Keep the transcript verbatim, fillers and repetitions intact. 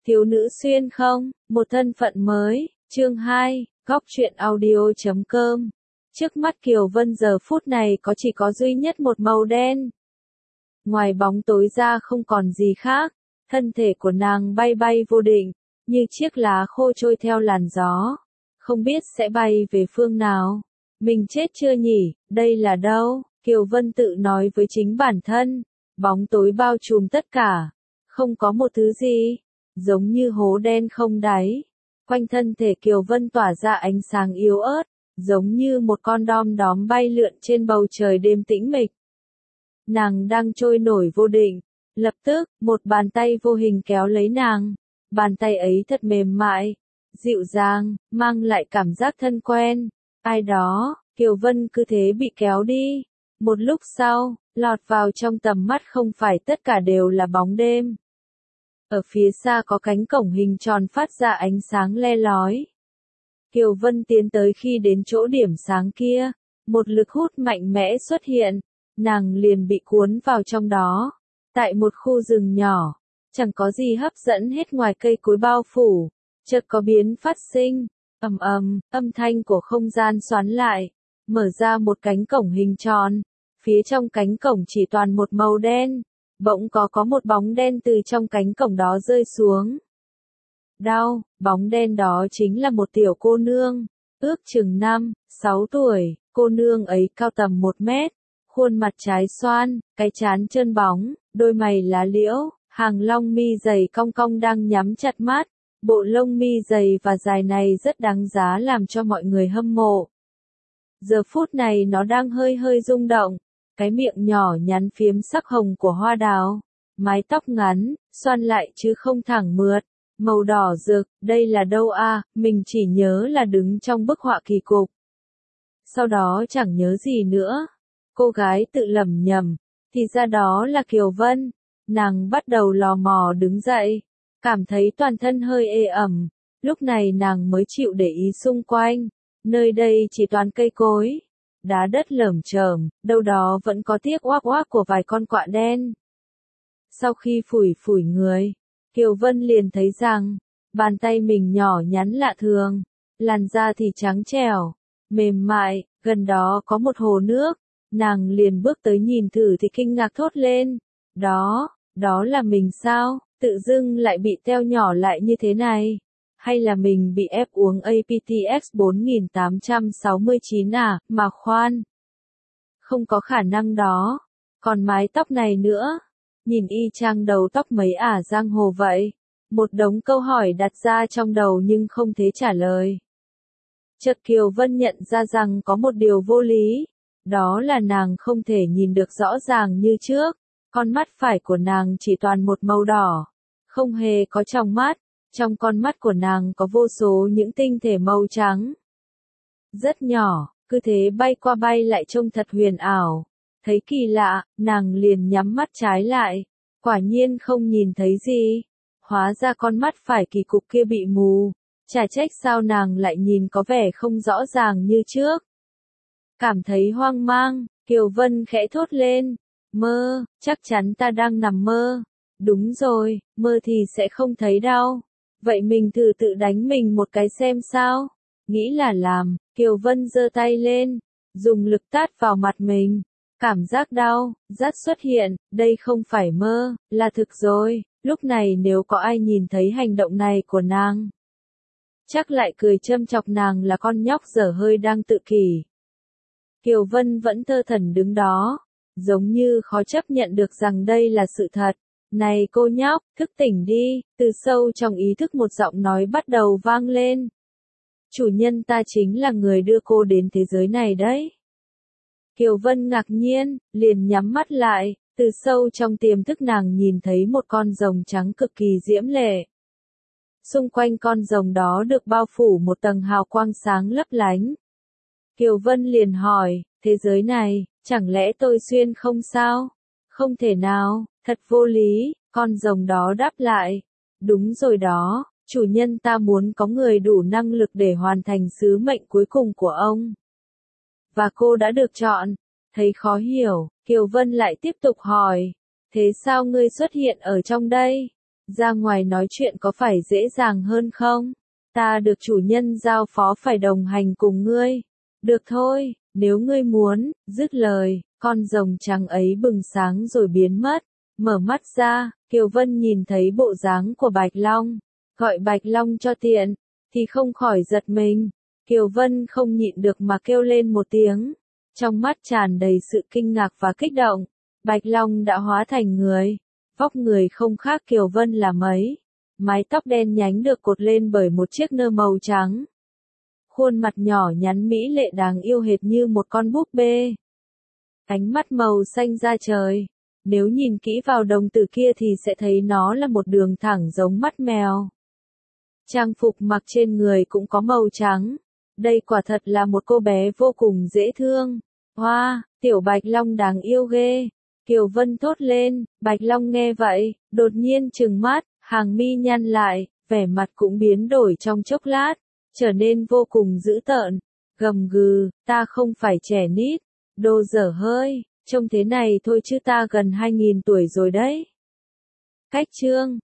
Thiếu nữ xuyên không, một thân phận mới, chương hai, góc truyện audio chấm com. Trước mắt Kiều Vân giờ phút này có chỉ có duy nhất một màu đen. Ngoài bóng tối ra không còn gì khác, thân thể của nàng bay bay vô định, như chiếc lá khô trôi theo làn gió. Không biết sẽ bay về phương nào. Mình chết chưa nhỉ, đây là đâu? Kiều Vân tự nói với chính bản thân. Bóng tối bao trùm tất cả. Không có một thứ gì. Giống như hố đen không đáy. Quanh thân thể Kiều Vân tỏa ra ánh sáng yếu ớt, giống như một con đom đóm bay lượn trên bầu trời đêm tĩnh mịch. Nàng đang trôi nổi vô định. Lập tức, một bàn tay vô hình kéo lấy nàng. Bàn tay ấy thật mềm mại, dịu dàng, mang lại cảm giác thân quen. Ai đó, Kiều Vân cứ thế bị kéo đi. Một lúc sau, lọt vào trong tầm mắt không phải tất cả đều là bóng đêm. Ở phía xa có cánh cổng hình tròn phát ra ánh sáng le lói. Kiều Vân tiến tới khi đến chỗ điểm sáng kia, một lực hút mạnh mẽ xuất hiện, nàng liền bị cuốn vào trong đó. Tại một khu rừng nhỏ, chẳng có gì hấp dẫn hết ngoài cây cối bao phủ, chợt có biến phát sinh, ầm ầm, âm thanh của không gian xoắn lại, mở ra một cánh cổng hình tròn, phía trong cánh cổng chỉ toàn một màu đen, bỗng có có một bóng đen từ trong cánh cổng đó rơi xuống. Đau, bóng đen đó chính là một tiểu cô nương, ước chừng năm, sáu tuổi, cô nương ấy cao tầm một mét, khuôn mặt trái xoan, cái trán trơn bóng, đôi mày lá liễu, hàng lông mi dày cong cong đang nhắm chặt mắt, bộ lông mi dày và dài này rất đáng giá làm cho mọi người hâm mộ. Giờ phút này nó đang hơi hơi rung động, cái miệng nhỏ nhắn phiếm sắc hồng của hoa đào, mái tóc ngắn, xoăn lại chứ không thẳng mượt, màu đỏ rực, đây là đâu a? Mình chỉ nhớ là đứng trong bức họa kỳ cục. Sau đó chẳng nhớ gì nữa. Cô gái tự lẩm nhẩm, thì ra đó là Kiều Vân. Nàng bắt đầu lò mò đứng dậy, cảm thấy toàn thân hơi ê ẩm, lúc này nàng mới chịu để ý xung quanh, nơi đây chỉ toàn cây cối, đá đất lởm chởm, đâu đó vẫn có tiếc oác oác của vài con quạ đen. Sau khi phủi phủi người, Kiều Vân liền thấy rằng, bàn tay mình nhỏ nhắn lạ thường, làn da thì trắng trẻo, mềm mại, gần đó có một hồ nước, nàng liền bước tới nhìn thử thì kinh ngạc thốt lên, đó, đó là mình sao, tự dưng lại bị teo nhỏ lại như thế này, hay là mình bị ép uống a pê tê x bốn nghìn tám trăm sáu mươi chín à, mà khoan, không có khả năng đó, còn mái tóc này nữa, nhìn y chang đầu tóc mấy ả giang hồ vậy, một đống câu hỏi đặt ra trong đầu nhưng không thể trả lời. Chợt Kiều Vân nhận ra rằng có một điều vô lý, đó là nàng không thể nhìn được rõ ràng như trước, con mắt phải của nàng chỉ toàn một màu đỏ, không hề có trong mắt, trong con mắt của nàng có vô số những tinh thể màu trắng. Rất nhỏ, cứ thế bay qua bay lại trông thật huyền ảo, thấy kỳ lạ, nàng liền nhắm mắt trái lại, quả nhiên không nhìn thấy gì, hóa ra con mắt phải kỳ cục kia bị mù, chả trách sao nàng lại nhìn có vẻ không rõ ràng như trước. Cảm thấy hoang mang, Kiều Vân khẽ thốt lên, mơ, chắc chắn ta đang nằm mơ. Đúng rồi, mơ thì sẽ không thấy đau. Vậy mình thử tự đánh mình một cái xem sao. Nghĩ là làm, Kiều Vân giơ tay lên, dùng lực tát vào mặt mình. Cảm giác đau, rát xuất hiện, đây không phải mơ, là thực rồi. Lúc này nếu có ai nhìn thấy hành động này của nàng, chắc lại cười châm chọc nàng là con nhóc dở hơi đang tự kỷ. Kiều Vân vẫn thơ thẩn đứng đó, giống như khó chấp nhận được rằng đây là sự thật. Này cô nhóc, thức tỉnh đi, từ sâu trong ý thức một giọng nói bắt đầu vang lên. Chủ nhân ta chính là người đưa cô đến thế giới này đấy. Kiều Vân ngạc nhiên, liền nhắm mắt lại, từ sâu trong tiềm thức nàng nhìn thấy một con rồng trắng cực kỳ diễm lệ. Xung quanh con rồng đó được bao phủ một tầng hào quang sáng lấp lánh. Kiều Vân liền hỏi, thế giới này, chẳng lẽ tôi xuyên không sao? Không thể nào, thật vô lý, con rồng đó đáp lại. Đúng rồi đó, chủ nhân ta muốn có người đủ năng lực để hoàn thành sứ mệnh cuối cùng của ông. Và cô đã được chọn. Thấy khó hiểu, Kiều Vân lại tiếp tục hỏi, thế sao ngươi xuất hiện ở trong đây? Ra ngoài nói chuyện có phải dễ dàng hơn không? Ta được chủ nhân giao phó phải đồng hành cùng ngươi. Được thôi, nếu ngươi muốn, dứt lời, con rồng trắng ấy bừng sáng rồi biến mất. Mở mắt ra, Kiều Vân nhìn thấy bộ dáng của Bạch Long. Gọi Bạch Long cho tiện, thì không khỏi giật mình. Kiều Vân không nhịn được mà kêu lên một tiếng. Trong mắt tràn đầy sự kinh ngạc và kích động. Bạch Long đã hóa thành người. Vóc người không khác Kiều Vân là mấy. Mái tóc đen nhánh được cột lên bởi một chiếc nơ màu trắng. Khuôn mặt nhỏ nhắn mỹ lệ đáng yêu hệt như một con búp bê. Ánh mắt màu xanh da trời. Nếu nhìn kỹ vào đồng tử kia thì sẽ thấy nó là một đường thẳng giống mắt mèo. Trang phục mặc trên người cũng có màu trắng. Đây quả thật là một cô bé vô cùng dễ thương. Hoa, wow, tiểu Bạch Long đáng yêu ghê. Kiều Vân thốt lên. Bạch Long nghe vậy, đột nhiên trừng mắt, hàng mi nhăn lại, vẻ mặt cũng biến đổi trong chốc lát, trở nên vô cùng dữ tợn. Gầm gừ, ta không phải trẻ nít, đồ dở hơi, trông thế này thôi chứ ta gần hai nghìn tuổi rồi đấy. Cách chương